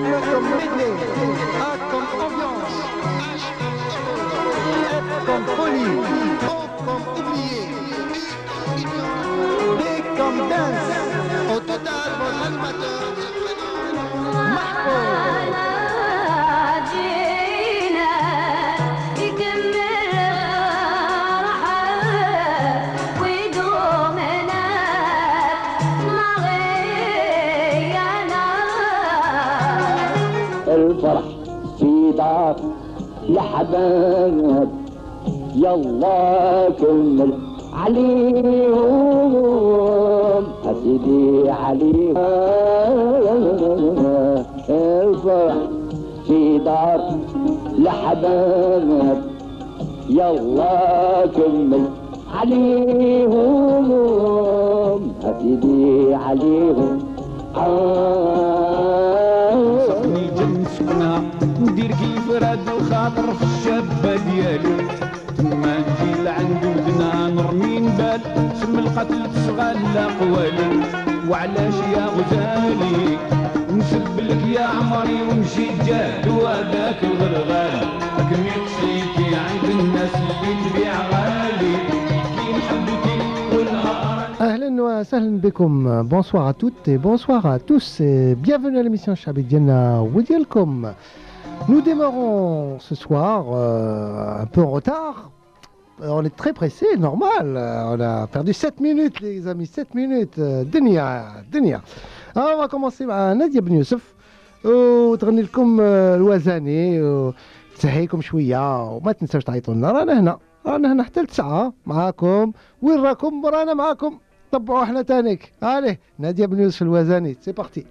F comme medley, A comme ambiance, H comme folie, O comme oublié, D comme dance. Au total, votre animateur se prénomme Mahfouz. الفرح في دار الأحباب يلا كمل عليهم أسيدي عليهم الفرح في دار الأحباب يلا كمل عليهم أسيدي عليهم صفني جنسنا ندير كيف راد الخاطر في الشابة ديالي تما نجي لعند ودنا نرمي نبال سم القتل تشغل الاقوالي وعلاش يا غزالي نسب لك يا عمري ونمشي جاد وهذاك الغرغال راك ميكسيكي عند الناس اللي تبيع غالي كي نحبكي والهار. أهلا وسهلا بكم. Bonsoir à toutes et bonsoir à tous et bienvenue à l'émission Chabit Diana وديالكم. Nous démarrons ce soir un peu en retard. On est très pressé, normal. On a perdu 7 minutes les amis, 7 minutes. دنيا. Alors on va commencer مع نادية بن يوسف وتغني لكم الوزاني وتسهيكم شوية وما تنساوش تعيطوا لنا. رانا هنا حتى ل9 معاكم. وين راكم؟ رانا معاكم. طبعوا احنا تانيك. عليه نادية بن يوسف الوزاني. سي بارتي.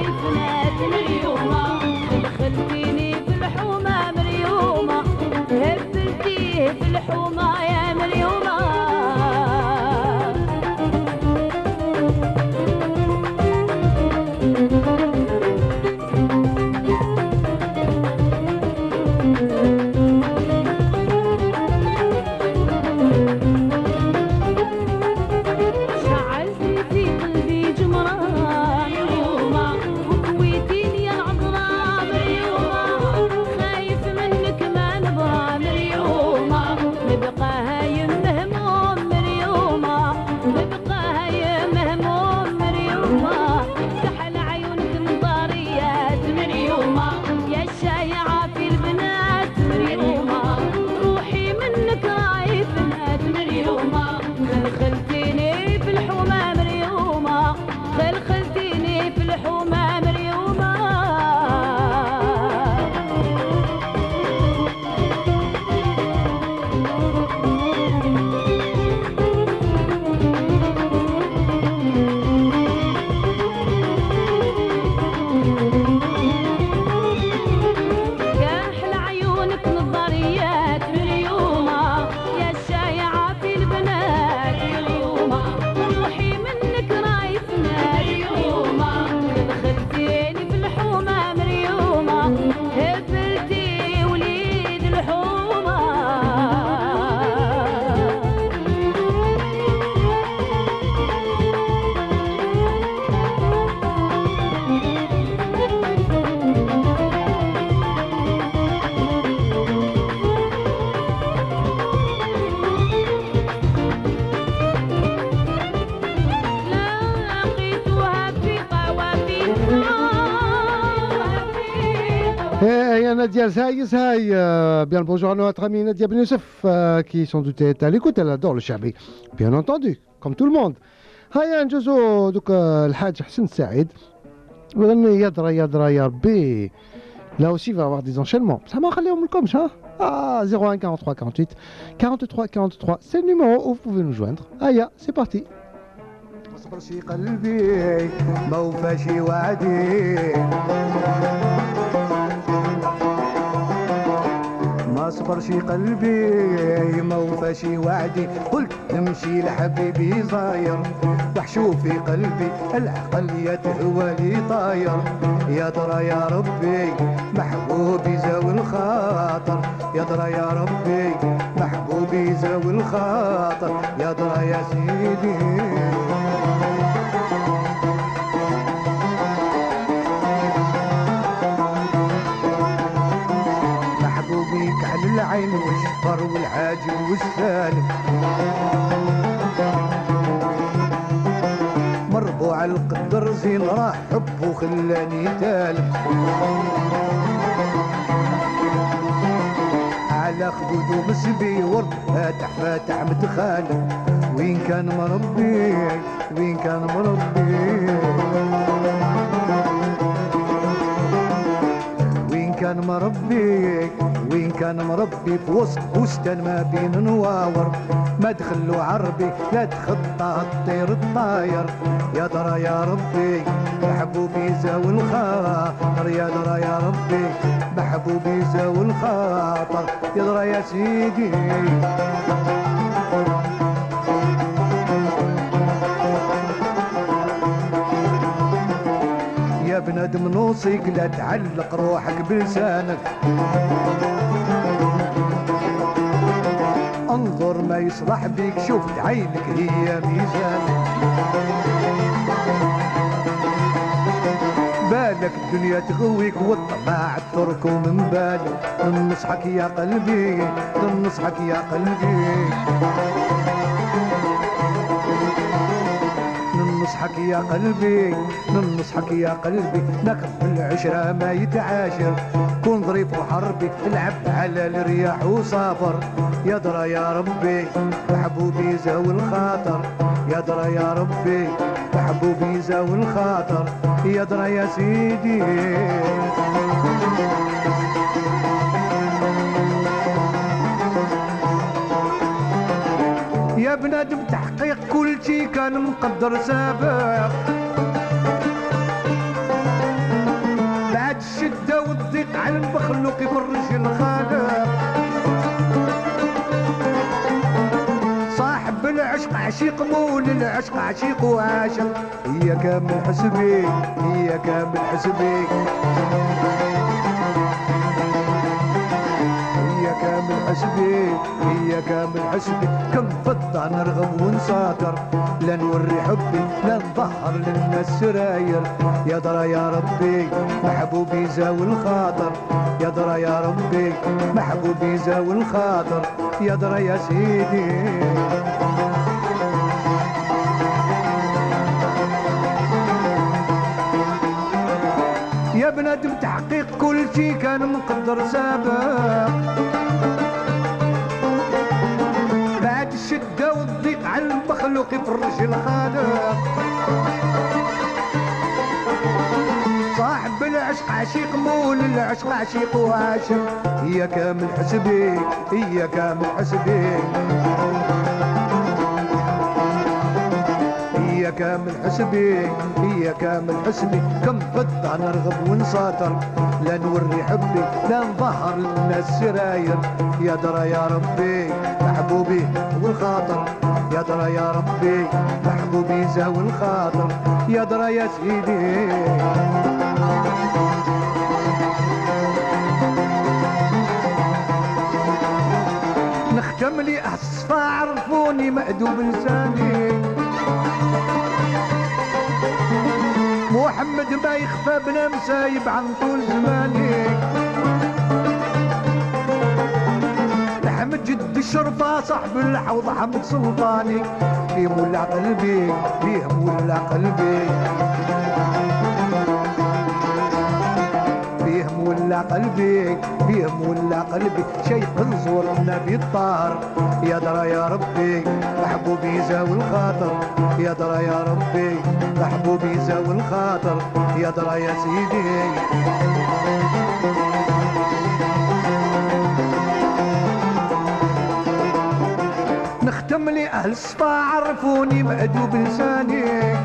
رايفنا مريومة دخلتيني في الحومة مريومة هبلتيه في الحومة يا مريومة Nadia Zahai, bien le bonjour à notre amie Nadia Ben Youssef, qui sans doute est à l'écoute, elle adore le Chabi, bien entendu, comme tout le monde. هيا نجوزو دوك الحاج حسن سعيد وغني يدرى يدرى يا ربي. Là aussi, il va y avoir des enchaînements. Ça m'a خليهم لكمش ها. 01 43 48 43 43, c'est le numéro où vous pouvez nous joindre. هيا, c'est parti. ما صبرش قلبي ما وفاش وعدي ما صبرش قلبي ما وفاش وعدي قلت نمشي لحبيبي صاير وحشو في قلبي العقل يتهوى لي طاير يا ترى يا ربي محبوبي زاوي الخاطر يا ترى يا ربي محبوبي زاوي الخاطر يا ترى يا سيدي كحل العين والشفر والعاجل والسالم مربوع القدر زين راح حبه خلاني تالم على خدود ومسبي ورد فاتح فاتح متخالم وين كان مربي وين كان مربي وين كان مربي وين كان مربي في وسط بستان ما بين نواور ما دخلوا عربي لا تخطى الطير الطاير يا ترى يا ربي محبوبي زاوي الخاطر يا ترى يا ربي محبوبي زاوي الخاطر يا ترى يا سيدي يا بنادم نوصيك لا تعلق روحك بلسانك انظر ما يصلح بيك شوف عينك هي ميزانك بالك الدنيا تغويك والطماع تركو من بالك ننصحك يا قلبي ننصحك يا قلبي ننصحك يا قلبي ننصحك يا قلبي نكب العشرة ما يتعاشر كون ظريف وحربي العب على الرياح وصافر يا درى يا ربي محبوبي زاوي الخاطر يا درى يا ربي محبوبي زاوي الخاطر يا درى يا سيدي يا بنادم تحقيق كل شي كان مقدر سابق والضيق على المخلوق يفرج الخالق. صاحب العشق عشيق مول العشق عشيق وعاشق. هي كامل حسبي هي كامل حسبي كامل حسبي هي كامل حسبي. كم فضة نرغب ونساطر لا نوري حبي لا نظهر للناس سراير. يا درى يا ربي محبوبي زاوي الخاطر. يا درى يا ربي محبوبي زاوي الخاطر. يا درى يا سيدي يا بنادم تحقيق كل شي كان مقدر سابق. بعد الشدة والضيق على المخلوق يفرج الخالق. صاحب العشق عشيق مول العشق عشيق وعاشق. هي كامل حسبي هي كامل حسبي هي كامل حسبي هي كامل حسبي. كم فضة نرغب ونساطر لا نوري حبي لا نظهر للناس سراير. يا درى يا ربي محبوبي والخاطر. يا درى يا ربي محبوبي زاوي الخاطر. يا درى يا سيدي نختم لي الصفا عرفوني مأدوب لساني. محمد ما يخفى بلا مسايب عن طول زماني. نحمد جد الشرطة صاحب الحوض حمد سلطاني. فيه مولع قلبي فيه مولع قلبي فيه مولع قلبي فيه مولع قلبي. شيخ نزور النبي الطاهر. يا درى يا ربي محبوبي زاوي الخاطر. يا درى يا ربي محبوبي زاوي الخاطر. يا درى يا سيدي نختم لي اهل الصفا عرفوني مأدوب لساني.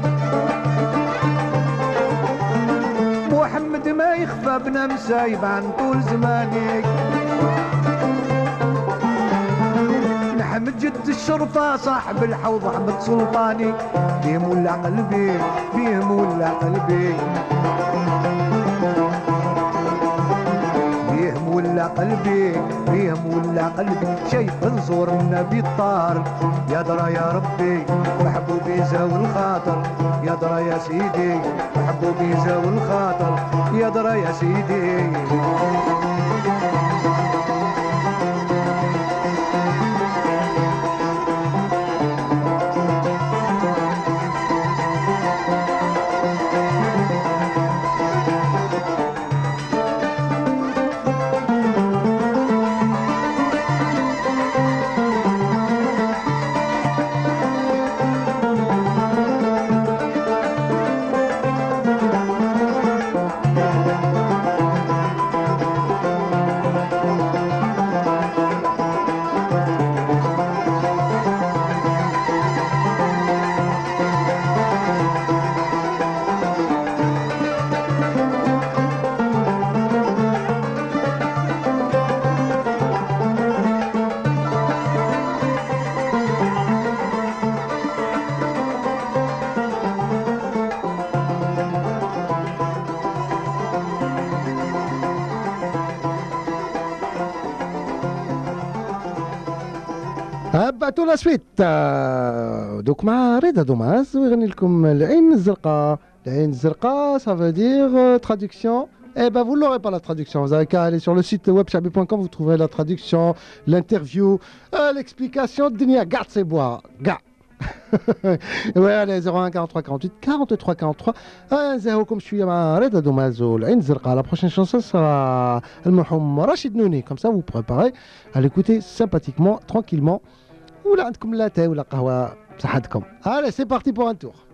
محمد ما يخفى بنا مسايب عن طول زماني. نحمد جد الشرطة صاحب الحوض أحمد سلطاني. بيه مولع قلبي بيه مولع قلبي بيه مولع قلبي بيه مولع قلبي. شيخ نزور النبي الطاهر. يا درى يا ربي محبوبي زاوي الخاطر. يا درى يا سيدي محبوبي زاوي الخاطر. يا درى يا سيدي بعتوا لا سويت دوك مع رضا دوماس ويغني لكم العين الزرقاء. العين الزرقاء ça veut dire traduction. Eh ben vous l'aurez pas la traduction, vous avez qu'à aller sur le site webchabi.com, vous trouverez la traduction, l'interview, l'explication. Dunia garde ses bois, gars. Ouais, allez 01 43 48 43 43 نزهوكم شويه مع رضا دوماز والعين الزرقاء. La prochaine chanson sera المرحوم رشيد نوني. Comme ça vous préparez à l'écouter sympathiquement, tranquillement. ولا عندكم لاتاي ولا قهوه بصحتكم. Allez, c'est parti pour un tour.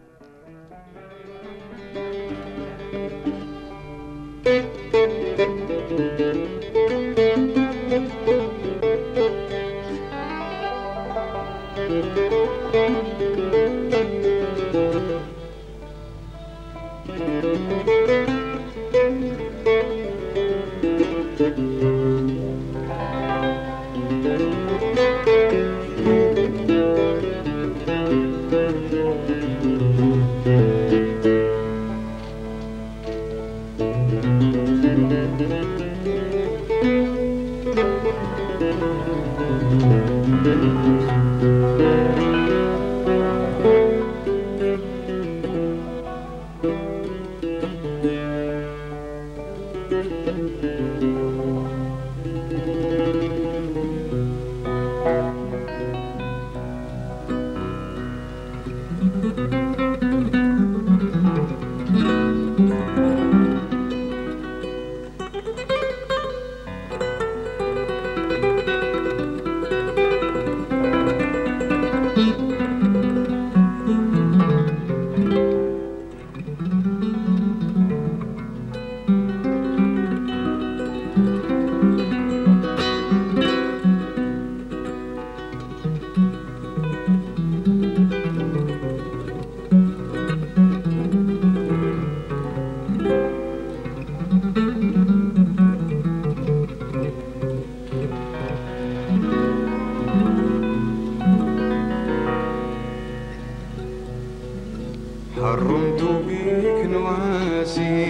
حرمت بك نعاسي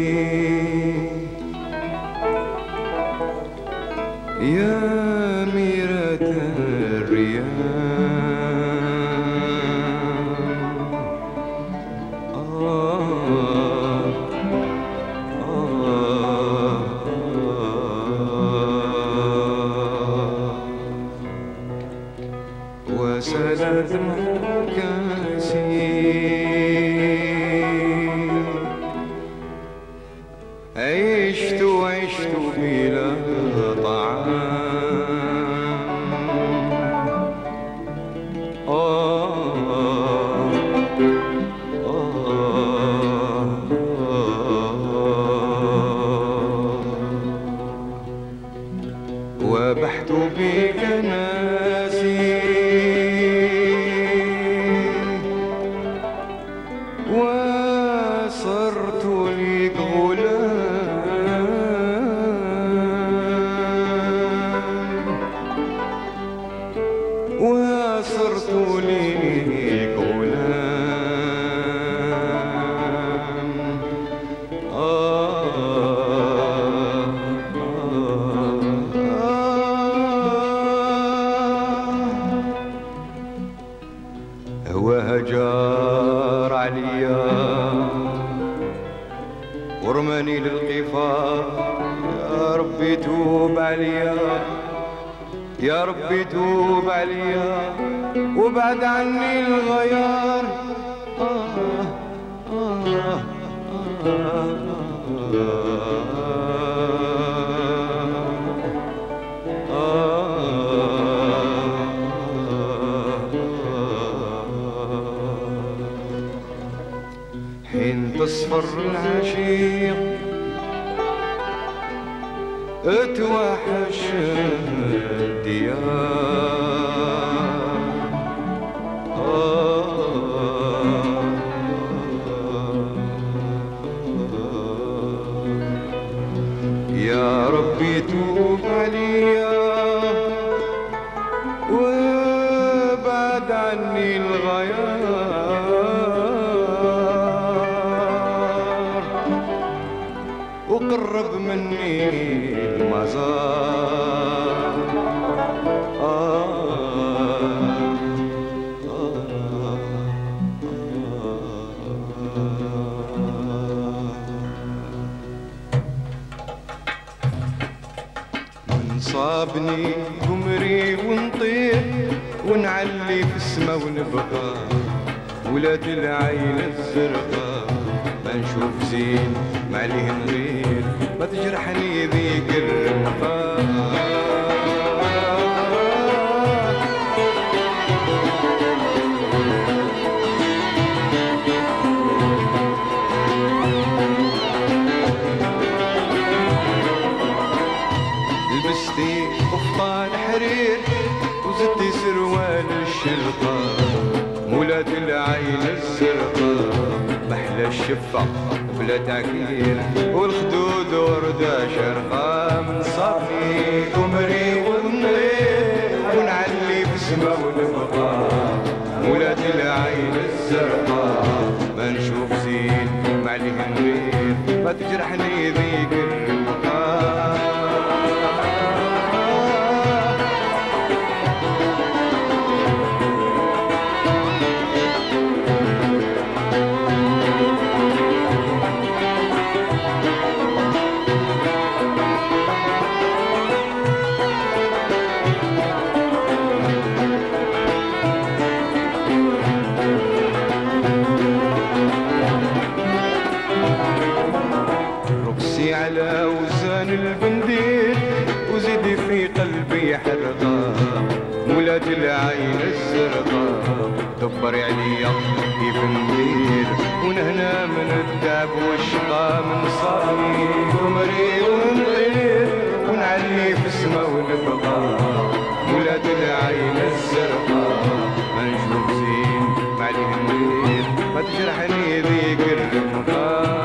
يا ميرة الرياح وسلت كاسي عشت بلا وبحت بك ناسي وصرت لك غلام وصرت لك غلام وهجار عليا ورماني للقفار يا ربي توب عليا يا ربي توب عليا وبعد عني الغيار حين تصفر العشيق اتوحش الديار يا ربي توب عليا وابعد عني الغيار وقرب مني المزار صابني قمري ونطير ونعلي في السما ونبقى ولاد العين الزرقاء ما نشوف زين ما عليه نغير ما تجرحني ذيك الرمقة لبستي قفطان حرير وزدتي سروال الشرطة مولات العين الزرقاء محلى الشفة بلا تعكير والخدود وردة شرقة من صافي قمري ونطير ونعلي في السما ونبقى مولات العين الزرقاء ما نشوف زين ما عليه نغير ما تجرحني ذيك الرمقة قسي على وزان البنديل وزيدي في قلبي حرقة ولاد العين الزرقاء دبري عليا كيف ندير ونهنا من التعب والشقا من صاري قمري ونطير ونعلي في السما ونبقى ولاد العين الزرقاء ما نشوف زين ما عليه ندير ما تجرحني ذيك الرمقة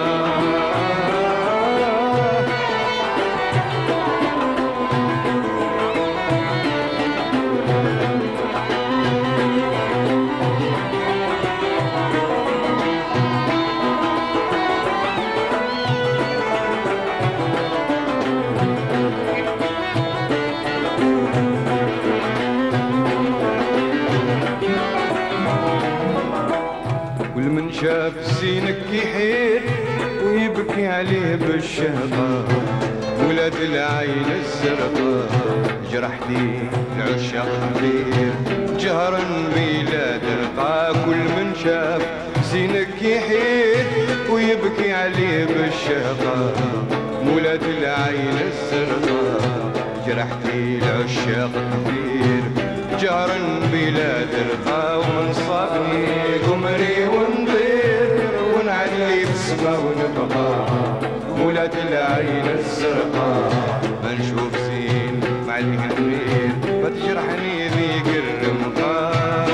والمن شاف زينك يحير ويبكي عليه بالشهقة ولاد العين الزرقاء جرحتي العشاق كبير جهرا بلا درقا كل من شاف زينك يحير ويبكي عليه بالشهقة ولاد العين الزرقاء جرحتي العشاق كبير جهرا بلا درقا ومن صابني قمري ونطير ونعلي في السما ونبقى ولاد العين الزرقاء ما نشوف زين مع الهنوير ما تجرحني ذيك الرمقة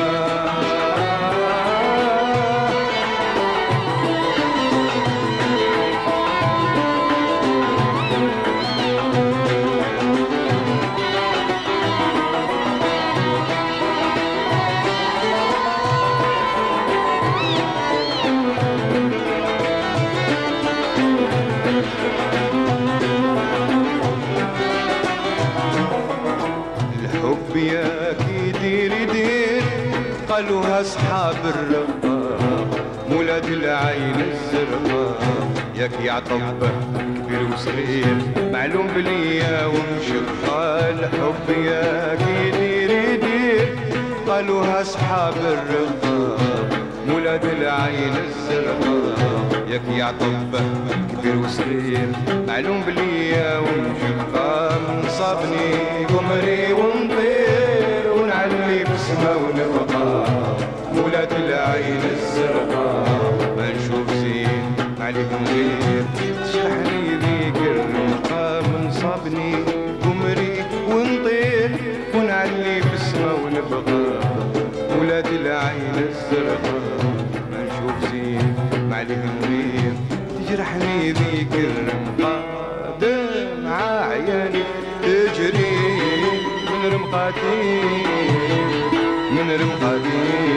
قالوها اصحاب الرقاق مولاد العين الزرقاء ياك يعطب كبير وصغير معلوم بليا ومشقة الحب ياك يدير قالوها اصحاب الرقاق مولاد العين الزرقاء ياك يعطب كبير وصغير معلوم بليا ومشقة من صابني قمري ونطير ونعلي بسما ونبقى ولاد العين الزرقاء ما نشوف زين عليكم غير تشرحني ذيك الرمقة من صابني قمري ونطير ونعلي بسما ونبقى ولاد العين الزرقاء ما نشوف زين عليكم غير تجرحني ذيك الرمقة دمع عياني تجري من رمقاتي من رمقاتي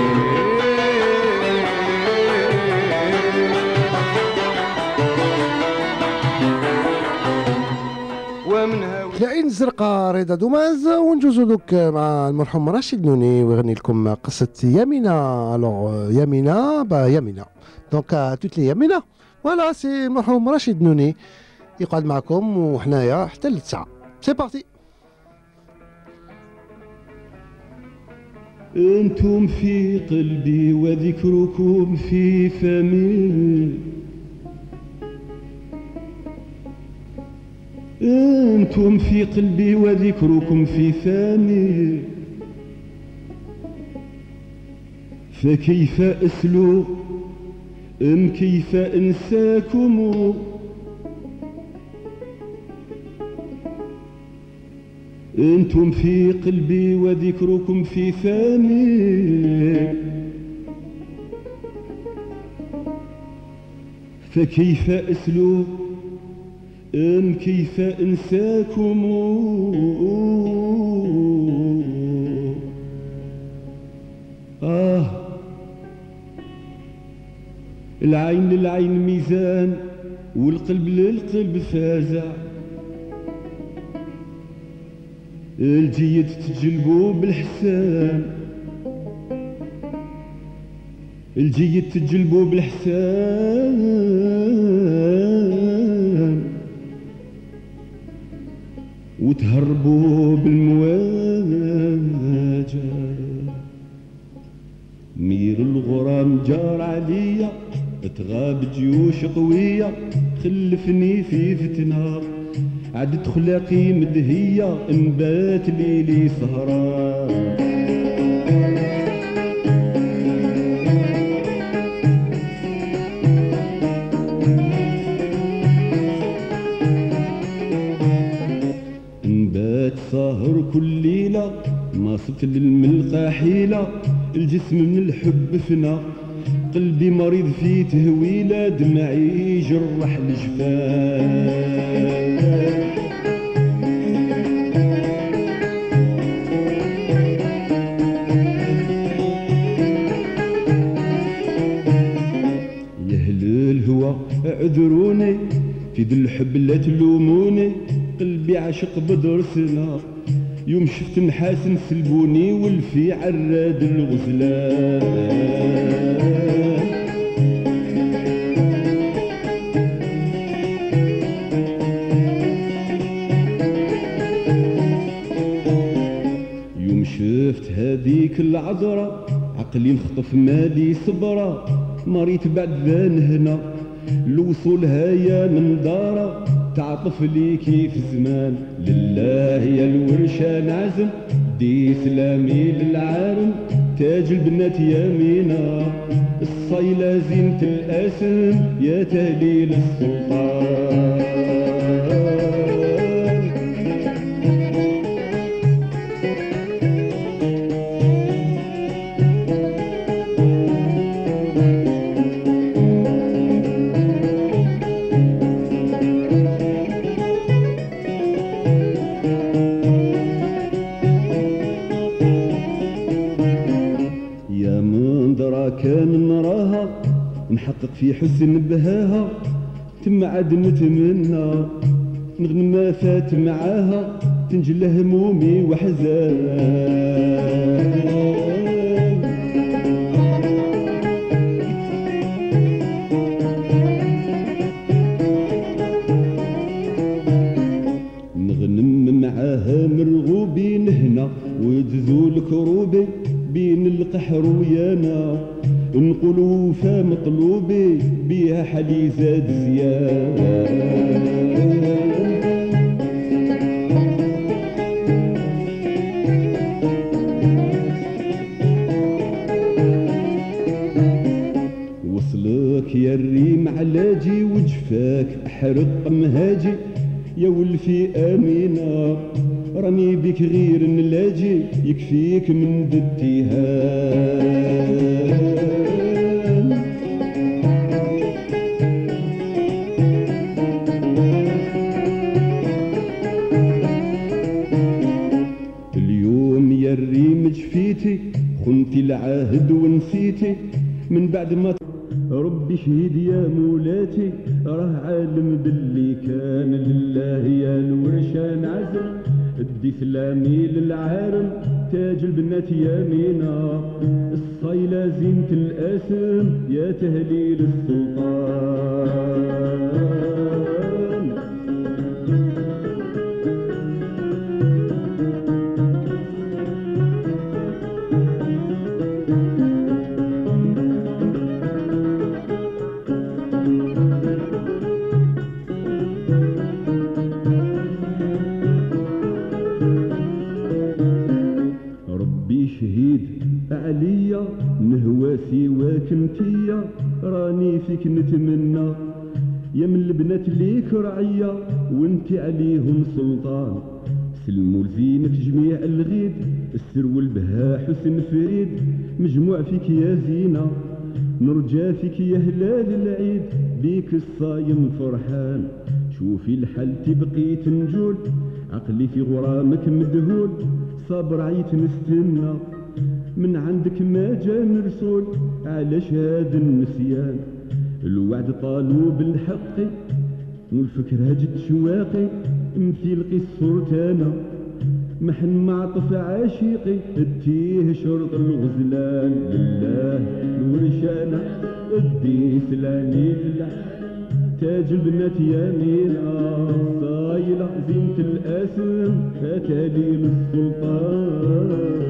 العين الزرقاء رضا دوماز ونجوزو دوك مع المرحوم رشيد نوني ويغني لكم قصة يامينة. الوغ يامينة يامينة دونك توت لي يامينة فوالا سي المرحوم رشيد نوني يقعد معكم وحنايا حتى للساعة. سي بارتي. انتم في قلبي وذكركم في فمي انتم في قلبي وذكركم في فمي فكيف اسلو ام كيف انساكم انتم في قلبي وذكركم في فمي فكيف اسلو ام كيف انساكم العين للعين ميزان والقلب للقلب فازع الجيد تجلبو بالحسان الجيد تجلبو بالحسان وتهربوا بالمواجع مير الغرام جار عليا تغاب جيوش قوية خلفني في فتنة عدت خلاقي مدهية نبات ليلي سهران نبات سهر كل ليلة ما صبت للملقى حيلة الجسم من الحب فنا قلبي مريض في تهويلة دمعي جرح الجفان يهل الهوى اعذروني في ذي الحب لا تلوموني قلبي عاشق بدر سنة يوم شفت محاسن سلبوني والفي عراد الغزلان يوم شفت هذيك العذرة عقلي مخطف مالي صبرة مريت بعد ذان هنا الوصولها يا من دارة تعطف لي كيف زمان لله يا الورشة نعزم دي سلامي للعالم تاج البنات يمينة الصيلة زينة الأسم يا تهليل السلطان كان نراها نحقق في حسن بهاها تم عاد نتمنى نغنم ما فات معاها تنجل همومي وحزان نغنم معاها مرغوبين هنا وتزول كروبي بين القحر ويانا نقولوا فمطلوبي بيها حلي زاد زياد وصلك يا الريم علاجي وجفاك احرق مهاجي يا ولفي امينه راني بك غير نلاجي يكفيك من الاتهام اليوم يا الريم جفيتي خنتي العهد ونسيتي من بعد ما ربي شهيد يا مولاتي راه عالم باللي كان لله يا الورشان عزم ادي سلامي للعارم تاج البنات يمينة الصيلة زينة الاسم يا تهليل السلطان شهيد عليا نهوى سواك انتيا راني فيك نتمنى يا من البنات ليك رعية وانتي عليهم سلطان سلموا لزينك جميع الغيد السر والبهاء حسن فريد مجموع فيك يا زينة نرجى فيك يا هلال العيد بيك الصايم فرحان شوفي الحالتي بقيت نجول عقلي في غرامك مدهول صابر عيت نستنى من عندك ما جا مرسول علاش هذا النسيان الوعد طالو بالحق والفكرة جد شواقي مثيل قصرتانا محن معطف عاشقي اديه شرط الغزلان لله الورشانة ادي سلامي لله تاج البنات يمينة صايلة زينة الاسم فتاليل السلطان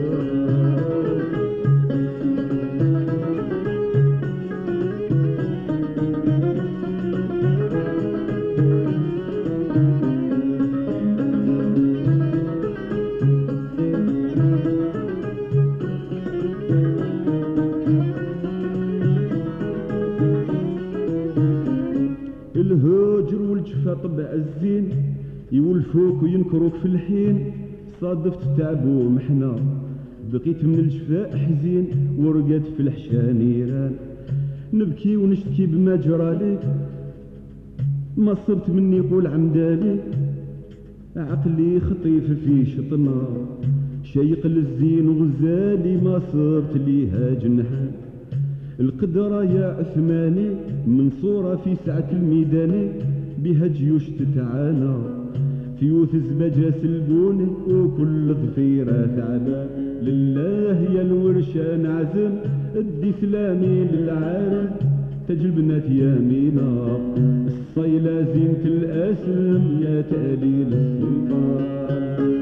وتشفى طبع الزين يولفوك وينكروك في الحين صادفت تعب ومحنة بقيت من الجفاء حزين ورقت في الحشا نيران نبكي ونشتكي بما جرالي ما صبت مني قول عمدالي عقلي خطيف في شطنا شيق للزين وغزالي ما صبت ليها جنحان القدرة يا عثماني منصورة في سعة الميدان بها جيوش تتعانى فيوث زبجة سلبوني وكل ضفيرة تعبان لله يا الورشان عزم ادي سلامي للعالم تجلبنا يمينا الصيلة زينة الأسم يا تأليل السلطان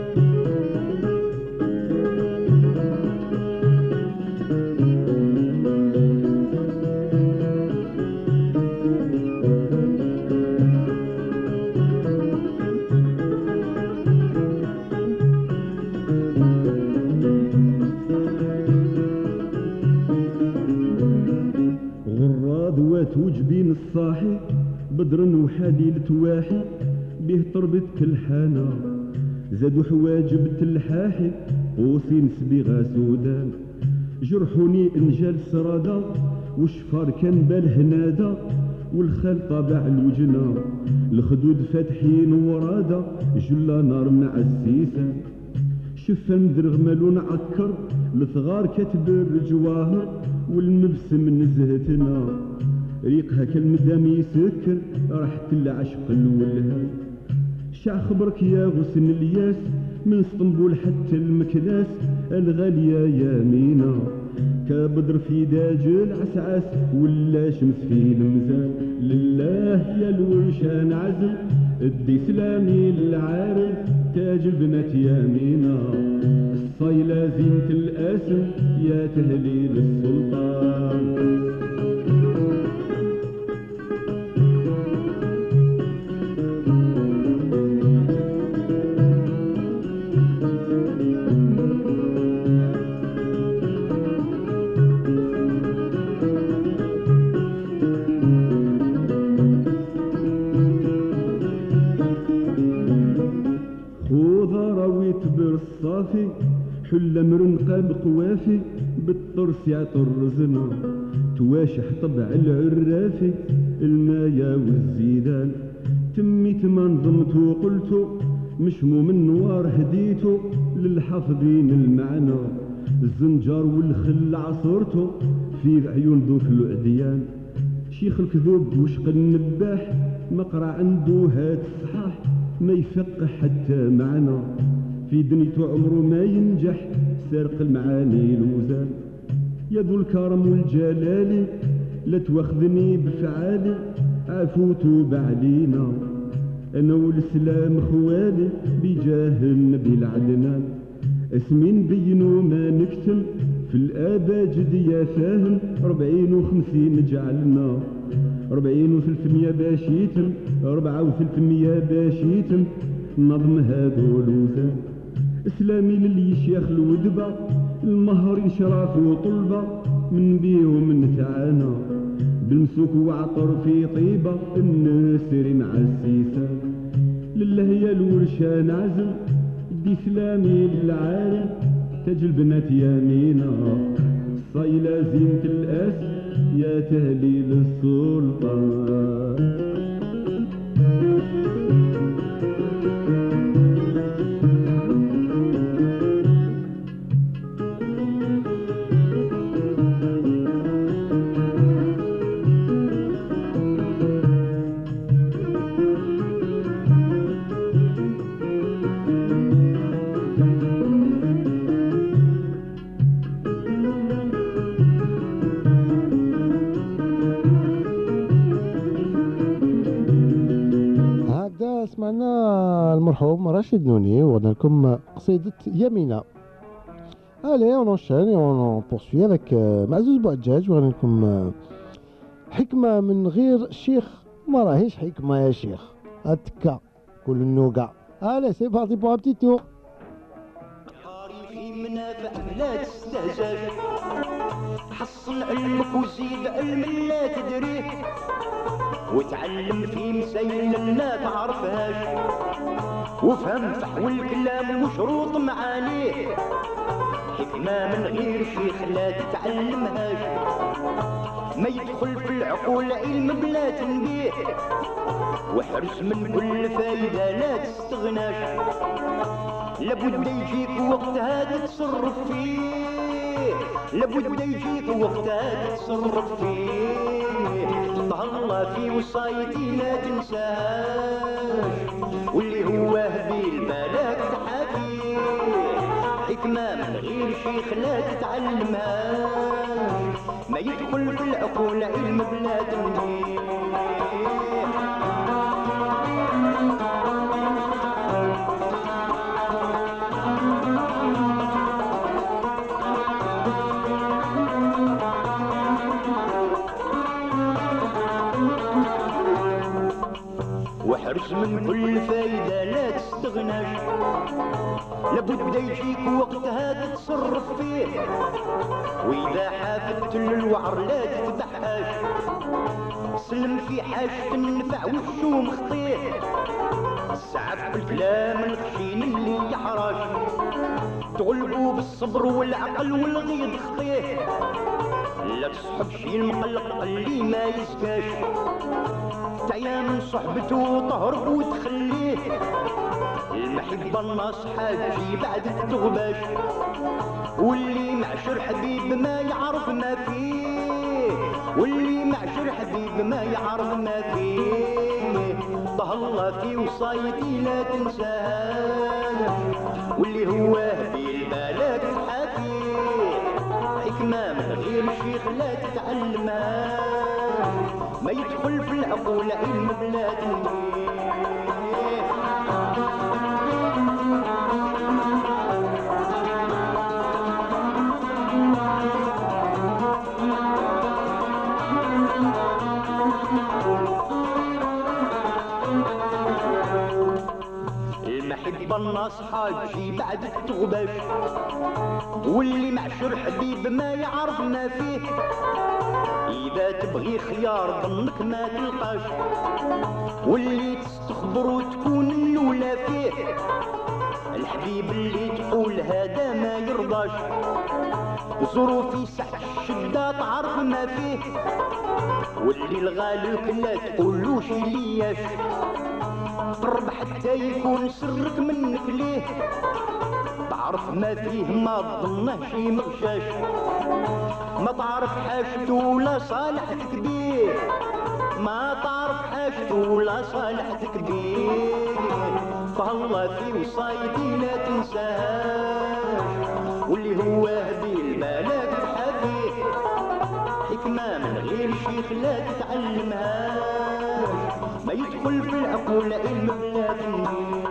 وجبين الصاحي بدر وحدي لتواحي به تربط كل حانة زادوا حواجب التلحاحي قوسين سبيغة سودان جرحوني انجال سرادة وشفار كان بالهنادة والخال طابع الوجنة الخدود فاتحين ورادة جلا نار مع السيسان شفان درغمالون عكر الثغار كتب الجواهر والمبسم نزهتنا ريقها كالمدام يسكر راحت العشق الولهان شع خبرك يا غسن الياس من اسطنبول حتى المكناس الغالية يا مينا كبدر في داج العسعاس ولا شمس في المزان لله يا الورشان عزم ادي سلامي للعارف تاج البنات يا مينا الصيلة زينة الاسم يا تهليل السلطان الصافي حل مرنقة بقوافي بالطرس يعطر رزنا تواشح طبع العرافي المايا والزيدان تميت ما نظمت وقلتو مشمو من نوار هديتو للحافظين المعنى الزنجار والخل عصرتو في عيون ذوك العديان شيخ الكذوب وشق النباح مقرع عنده هاد الصحاح ما يفقه حتى معنا في دنيته عمره ما ينجح سارق المعاني الوزان يا ذو الكرم والجلال لا تواخذني بفعالي عفوت بعدينا انا والسلام خوالي بجاه النبي العدنان اسمي نبينو ما نكتم في الاباجد يا فاهم 40 و50 جعلنا 40 و300 باش يتم 4 و300 باش يتم نظم هذو الوزان اسلامي لليشيخ الودبة المهر شراف وطلبة من بيهم نتعانا بالمسوك وعطر في طيبة النسر مع السيسان لله يا الورشان عزم دي سلامي للعالم تاج البنات يمينا صيلة زينة الأسد يا تهليل السلطان سمعنا المرحوم راشد نوني وقلنا لكم قصيدة يمينة. Allez, on enchaîne et on poursuit avec معزوز بوعجاج وغني لكم حكمة من غير شيخ ما راهيش حكمة يا شيخ هتكا كل النوقع. Allez, c'est parti pour un petit tour. في منافع لا تستهزأ حصل علمك وزيد علم لا تدريه وتعلم في مسائل لا تعرفهاش، وفهم فحوى الكلام وشروط معانيه، حكمة من غير شيخ لا تتعلمهاش، ما يدخل في العقول علم بلا تنبيه، واحرص من كل فايدة لا تستغناش، لابد يجيك وقتها تتصرف فيه، لابد يجيك وقتها تتصرف فيه، تهلا في وصايتي لا تنساش، واللي هو هبيل بالك تحافيه، حكمة من غير شيخ لا تتعلمهاش، ما يدخل في العقول علم بلا تنبيه. واحرص من كل فايدة لا تستغناش، لابد يجيك وقتها تتصرف فيه، وإذا حافظت للوعر لا تتبعهاش، سلم في حاجة النفع والشوم خطيه، سعف بالكلام الخشين اللي يحرج، تغلبوا بالصبر والعقل والغيظ خطيه، لا تصحب شي المقلق اللي ما يسكاش، تعيا من صحبته تهرب وتخليه، المحبة الناصحة تجي بعد التغباش، واللي معشر حبيب ما يعرف ما فيه، واللي معشر حبيب ما يعرف ما فيه، تهلا في وصايتي لا تنساها، واللي هو هبيل بالك تحافيه، حكمة من غير شيخ لا تتعلمها، ما يدخل في العقول علم بلا تنبيه. المحبة الناصحة تجي بعد التغباش، واللي معشر حبيب ما يعرف ما فيه، إذا تبغي خيار ظنك ما تلقاش، واللي تستخبر وتكون الأولى فيه، الحبيب اللي تقول هذا ما يرضاش، ظروفي ساعة الشدة تعرف ما فيه، واللي الغالك لا تقولوش لياش، قرب حتى يكون سرك منك ليه، تعرف ما فيه ما تظنه شي مغشاش، ما تعرف حاجته ولا صالحتك بيه، ما تعرف حاجته ولا صالحتك بيه، فالله في وصايتي لا تنساش، واللي هو هبيل بالك تحافيه، حكمة من غير شيخ لا تتعلمهاش، ما يدخل في العقول علم بلا تنبيه.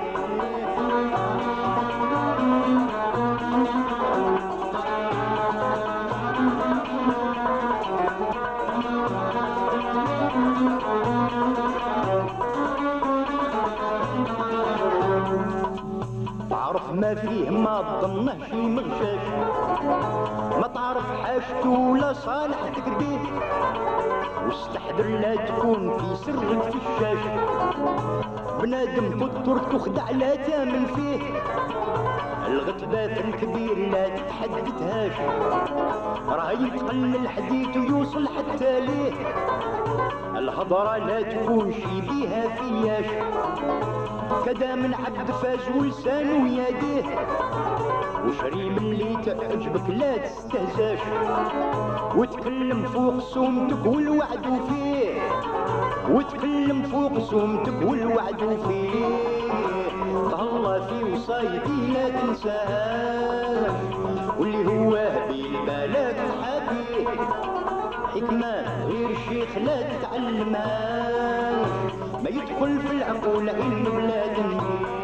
تعرف ما فيه ما تظنه شي مغشاش، ما تعرف حاجته ولا صالحتك بيه، واستحضر لا تكون في سرك في الشاش، بنادم تضطر تخدع لا تامن فيه، الغتبات الكبير لا تتحدثهاش، راه يتقل الحديث ويوصل حتى ليه، الهضرة لا تكون شي بيها فياش، كدا من عبد فاز ولسانه يديه، وشريم اللي تعجبك لا تستهزاش، وتكلم فوق سومتك والوعد فيه، وتكلم فوق سومتك والوعد فيه، تهلا في وصايتي لا تنساها، واللي هو هبيل بالك تحافيه، حكمة غير الشيخ لا تتعلمها، ما يدخل في العقول علم بلا تنبيه.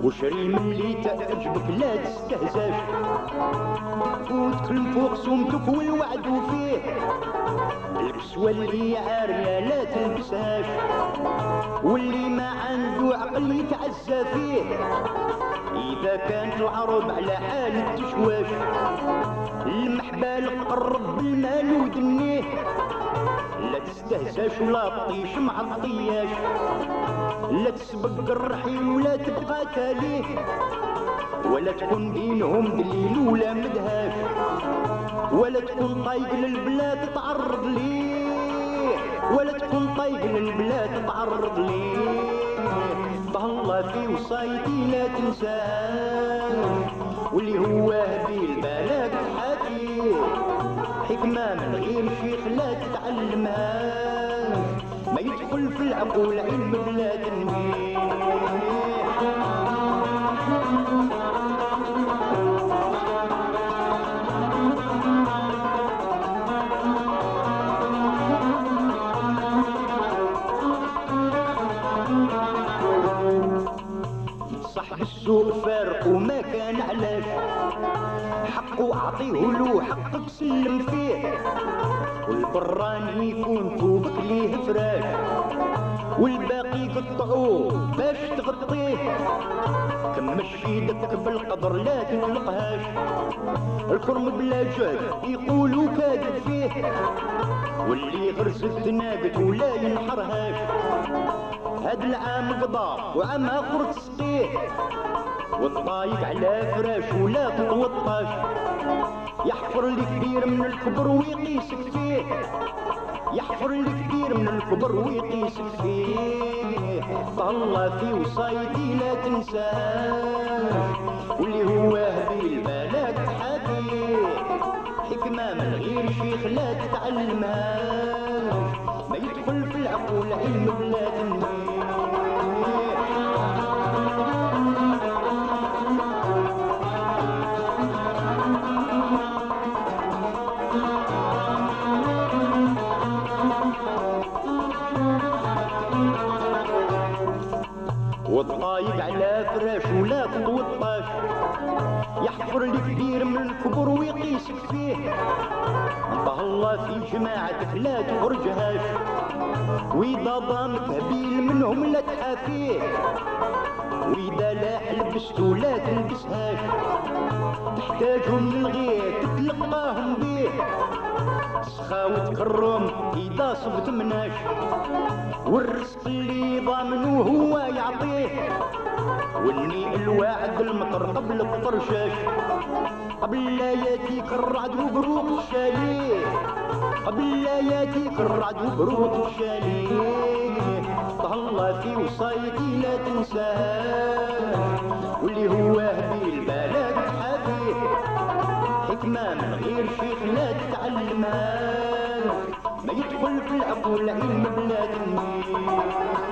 وشري من اللي تعجبك لا تستهزاش، فوتك الفوق سمتك والوعد فيه، الكسوة اللي عارية لا تلبسهاش، واللي ما عنده عقل يتعزى فيه، إذا كانت العرب على حال التشواش، المحبة قرب بالمال ودنيه، لا تستهزاش ولا تطيش مع الطياش، لا تسبق الرحيل ولا تبقى تاليه، ولا تكون بينهم دليل ولا مدهاش، ولا تكون طايق للبلاد تعرض ليه، ولا تكون طايق للبلاد تعرض ليه، طلع في وصايتي لا تنساه، واللي هو هدي بالك حكي، حكمة من غير شيخ لا تتعلمها، ما يدخل في العقول علم بلا تنويه. صاحب السوق فارق وما كان علاش، حقه اعطيه له حقك سلم فيه، والبراني يكون فوقك ليه فراش، والباقي قطعوه باش تغطيه، كمش يدك بالقدر لا تنلقهاش، الكرم بلا جهد يقولوا كاذب فيه، واللي غرس التناقت ولا ينحرهاش، هاد العام قضى وعام اخر تسقيه، والطايق على فراش ولا تتوطاش، يحفر لي كبير من الكبر ويقيسك فيه، يحفر لي كبير من الكبر ويقيسك فيه، طلع في وصايتي لا تنساه، واللي هو هدي بالك حكي، حكمة من غير شيخ لا تتعلمها، ما يدخل في العقول علم بلا تنويه. والطايق على فراش ولا تتوطاش، يحفر لي كبير من الكبر ويقيسك فيه، الله الله في جماعتك لا تخرجهاش، وإذا ضامك هبيل منهم لا تحافيه، وإذا لا لبستو لا تلبسهاش، تحتاجهم للغير تتلقاهم بيه، تسخى وتكرم إذا صبت مناش، والرزق اللي ضامنه هو يعطيه، والني الواعد المطر قبل الطرشاش، قبل لا ياتيك الرعد وبروق الشاليه، قبل لا ياتيك الرعد وبروق الشاليه، طلع في وصايتي لا تنساه، واللي هو هدي بالك حبيب، حكمة من غير شيخ لا تتعلمها، ما يدخل في العقول علم بلا تنويه.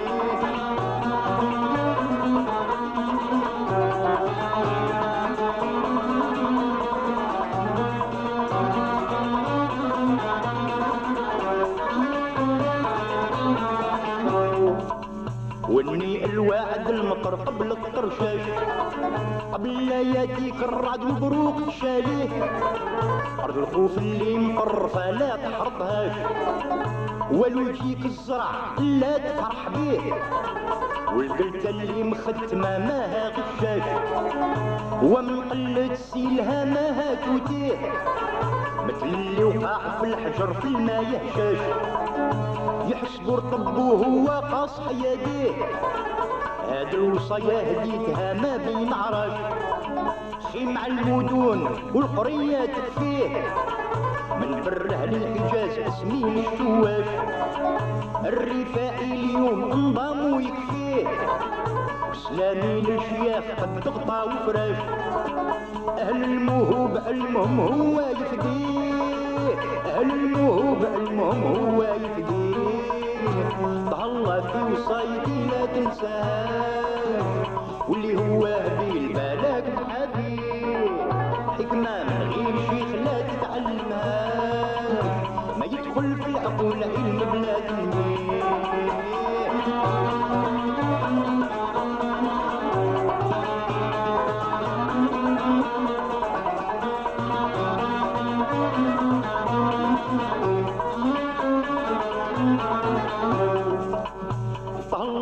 والني الواعد المطر قبل الطرشاش، قبل لا ياتيك الرعد وبروق الشاليه، أرض الخوف اللي مقرفة لا تحرطهاش، ولو يجيك الزرع لا تفرح بيه، والقلتة اللي مختمة ماها غشاش، ومن قلة سيلها ماها توتيه، مثل اللي وقع في الحجر في الماء يهشاش، يحسبوا رطبوه هو قاص حياديه، هاد الوصايا هديتها ما بين عراش، خي مع المدن والقرية تكفيه، من بر أهل الحجاز اسمين الشواش، الرفاعي اليوم انضم ويكفيه، سلامي للشياخ قد غطا وفراش، أهل الموهوب علمهم هو يفديه، أهل الموهوب علمهم هو يفديه، طلع في وصايتي لا تنساه، واللي هو هدي بالك حبيب، حكمة من غير شيخ لا تتعلمها، ما يدخل في العقول علم بلا تنويه.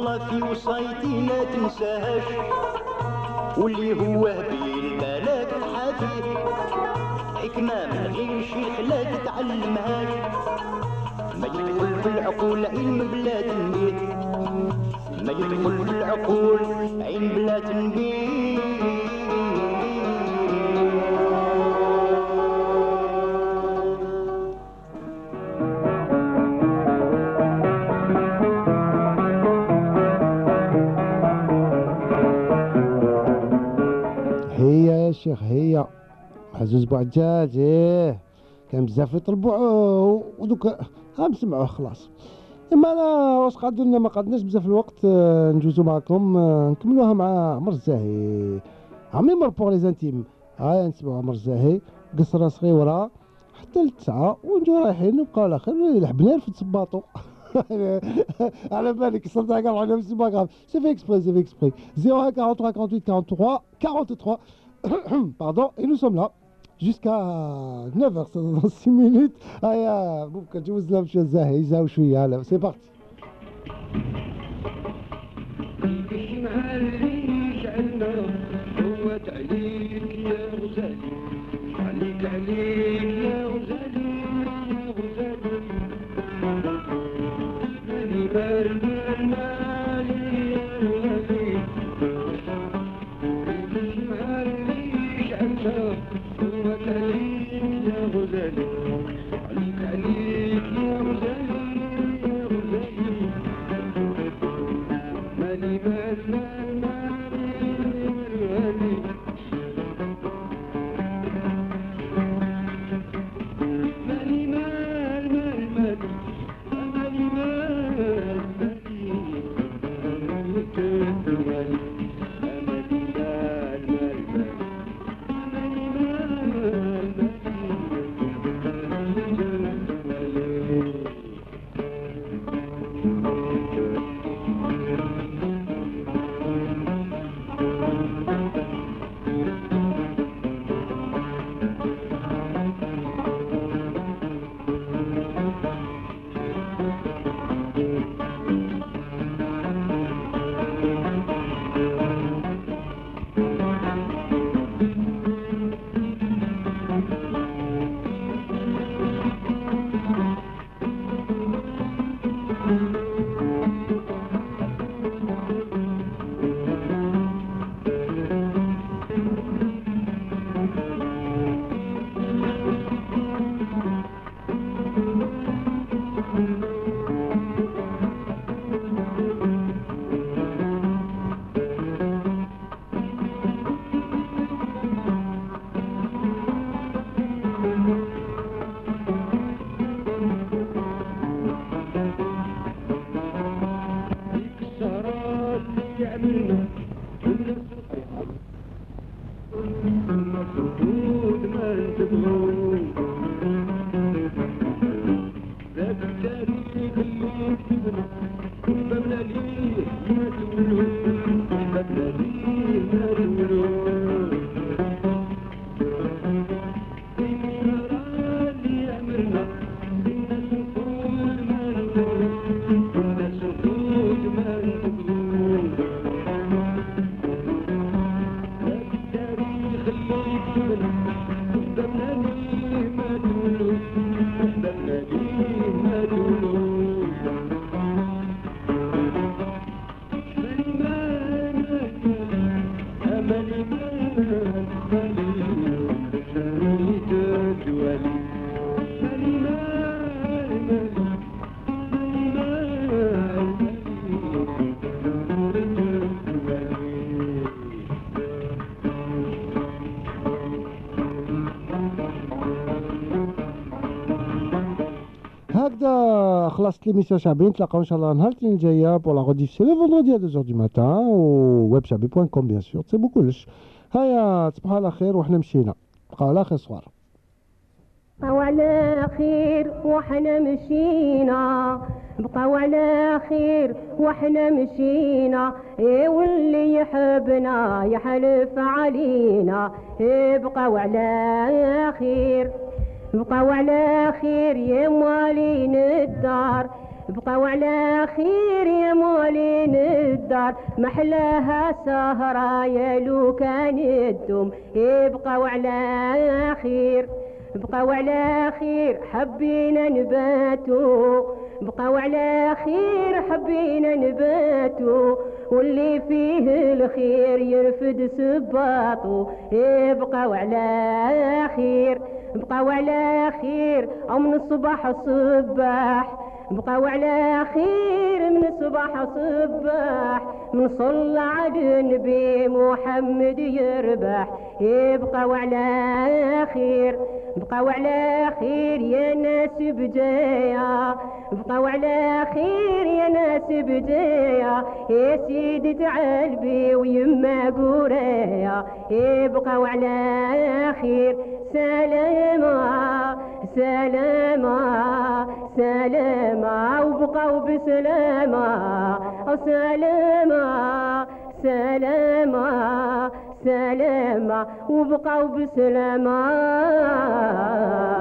صافي وصايتي لا تنساهاش، واللي هو بين بالك الحافي حكمة من غير شيخ لا تتعلمهاش. ما يدخل في العقول علم بلا تنبيه، ما يدخل في العقول عين بلا تنبيه. هي يا شيخ هي عزوز بوعجاج. ايه كان بزاف يطلبوا ودوك نسمعوه خلاص. اما انا واش قعدوا لنا ما قعدناش بزاف الوقت نجوزوا معكم نكملوها مع عمر الزاهي. عميمر بور لي زانتيم. هاي نسمعوا عمر الزاهي قصره صغيره حتى للتسعة ونجو رايحين نبقاو على خير. الحبنار في تصباطو على بالك صرت كاع على سي با غاف سي في اكسبري سي في اكسبري 01 43 48 43 43 pardon et nous sommes là jusqu'à 9h dans 6 minutes. هيا بوكا جوزنا مشى الزاهي يزاو شويه. هلا سي بارتي. عليك يا غزالي عليك عليك يا غزالي يا غزالي مالي مال مالي يا غزالي عليك أنت قوة عليك يا غزالي عليك عليك يا غزالي يا غزالي مالي مال مال مالي هكذا خلصت ليميسيون شعبي. نتلاقاو ان شاء الله نهار الاثنين الجايه بور لا ريديفسيون لو فوندردي ا 2h du matin و webshabi.com بيان سور تسيبو كلش. هيا تصبحوا على خير وحنا مشينا. بقاو على خير صوار. بقاو على خير وحنا مشينا بقاو على خير وحنا مشينا واللي يحبنا يحلف علينا بقاو على خير بقاو على خير يا موالين الدار بقاو على خير يا موالين الدار محلاها سهرة يا لو كان الدم يبقوا على خير بقوا على خير حبينا نباتو بقوا على خير حبينا نباتو واللي فيه الخير يرفد سباطو بقوا على خير بقوا على خير او من الصباح صباح بقوا على خير من الصباح صباح من صلى على النبي محمد يربح يبقوا على خير بقوا على خير يا ناس بجايا بقوا على خير يا ناس بجايا يا سيدي تعال بي ويما قرايا يبقوا على خير سلامة سلامة سلامة وبقوا بسلامة سلامة سلامة سلامة وبقوا بسلامة